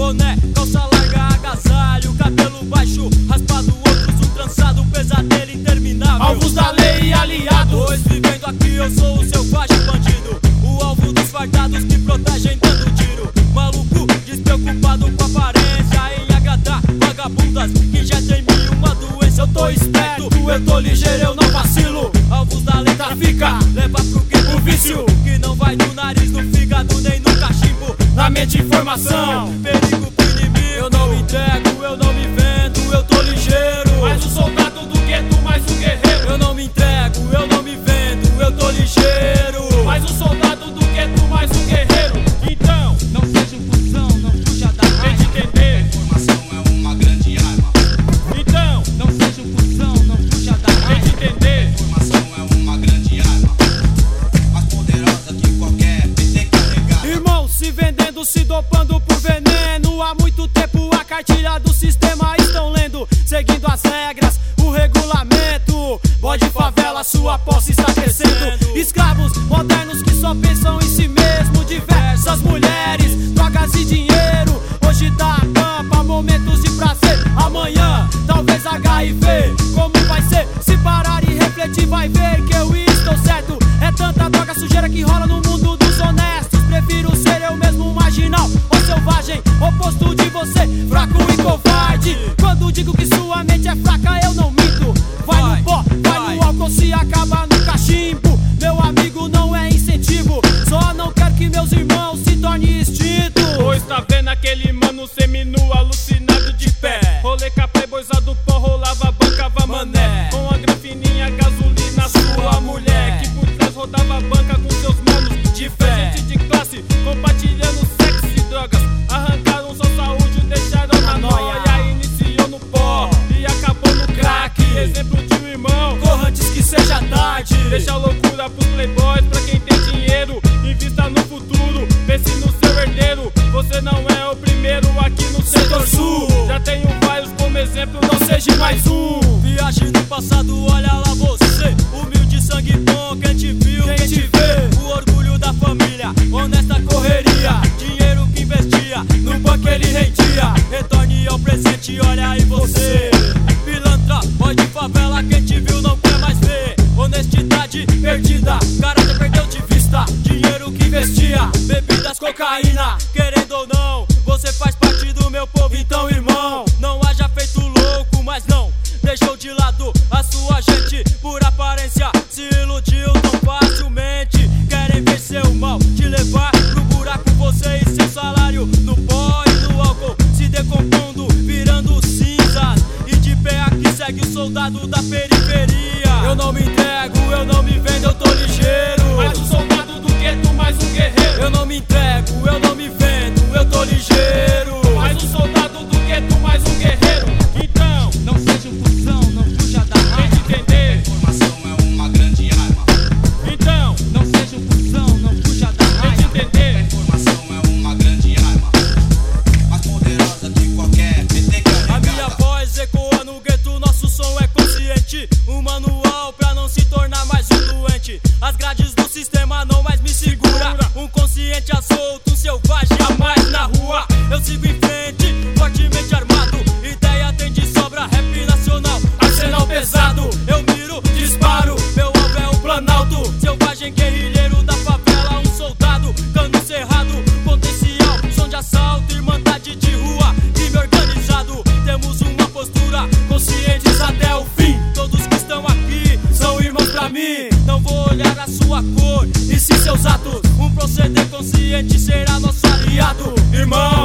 boné, calça larga, agasalho, cabelo baixo, raspado, outros um trançado, pesadelo interminável. Alvos da lei e aliados, pois vivendo aqui eu sou o selvagem bandido, o alvo dos fardados que protegem dando tiro. Maluco, despreocupado com a aparência, em agradar vagabundas que injetam em mim uma doença. Eu tô esperto, eu tô ligeiro, eu não vacilo. Alvos da lei trafica, leva pro quinto o vício que não vai no nariz, no fígado, nem no cachimbo. na mente informação, perigo pro inimigo. Eu não me entrego, eu não me vendo, eu tô ligeiro. mais um soldado do gueto, mais um guerreiro. Eu não me entrego, eu não me vendo, eu tô ligeiro. Mais um soldado do gueto, mais um guerreiro. Então, não seja um cuzão, não fuja da tem raiva. de entender. A informação é uma grande arma. Então, Não seja um cuzão, não fuja da tem de raiva. entender. A informação é uma grande arma, mais poderosa que qualquer PT carregar. Irmão, se vendendo, se dopando por veneno. Há muito tempo a cartilha do sistema estão lendo, seguindo as regras, o regulamento. Bode favela, sua posse está crescendo. Escravos modernos que só pensam em si mesmo. Diversas mulheres, drogas e dinheiro. Hoje dá pampa, momentos de prazer. Amanhã, talvez HIV. Como vai ser? Se parar e refletir, vai ver que eu estou certo. É tanta droga sujeira que rola no mundo dos honestos. Prefiro ser eu mesmo, marginal ou selvagem, oposto de você, fraco e covarde. Quando digo que sua mente é fraca, eu não minto. Vai no pó, vai no álcool, se acaba no cachimbo. Meu amigo, não é incentivo, só não quero que meus irmãos se tornem extintos. Pois tá vendo aquele mano seminu alucinado de pé. Rolê com a playboyza do pó, rolava, bancava mané. Com a grafininha, gasolina, sua mulher. Que por trás rodava a banca com seus manos de fé. Gente de classe, compartilhando sexo e drogas. Arrancaram sua saúde, deixaram na noia. Iniciou no pó e acabou no crack. Exemplo de um irmão, Corra antes que seja tarde. deixa a loucura pros playboys, pra quem tem dinheiro. Invista no futuro, pense no seu herdeiro. Você não é o primeiro aqui no setor sul. Já tenho vários como exemplo, não seja mais um. Viagem no passado, olha lá você. Humilde, sangue bom, quem te viu, quem te vê. O orgulho da família, honesta correria. Dinheiro que investia, no banco ele rendia. Retorne ao presente, olha aí você. Pilantra, voz de favela, quem te viu não quer mais ver. Honestidade perdida, caráter perdeu de vista. Dinheiro que investia, bebidas, cocaína. Querendo ou não, você faz parte do meu povo. Então irmão, não haja feito louco, mas não deixou de lado a sua gente. Por aparência, se iludiu tão facilmente. Querem ver seu mal, te levar pro buraco. Você e seu salário no pó e no álcool, se decompondo, virando cinzas. E de pé aqui segue o soldado da periferia. Eu não me entrego, eu não me vendo, eu tô ligeiro. Mais um soldado do gueto, mais um guerreiro. Eu não me entrego, eu não me vendo, eu tô ligeiro. Mais um soldado do gueto, mais um guerreiro. Então, Não seja um cuzão, não fuja da tem raiva. de entender. A informação é uma grande arma, Então, Não seja um cuzão, não fuja da tem de raiva. a entender. informação é uma grande arma, mais poderosa que qualquer PT A minha carregar. voz ecoa no gueto, nosso som é consciente. Um manual pra não se tornar mais um doente. As grades do sistema não mais me segura. Um consciente a solto, um selvagem a mais na rua. Eu sigo em frente, fortemente armado. Ideia tem de sobra, rap nacional, arsenal pesado. Eu miro, disparo, meu alvo é o Planalto. Selvagem guerrilheiro da favela, um soldado, cano cerrado, potencial, som de assalto, irmandade de rua, crime organizado. Temos uma postura, conscientes até o fim. Todos que estão aqui são irmãos pra mim. Não vou olhar a sua cor e sim seus atos. Um proceder consciente será nosso aliado. Irmão,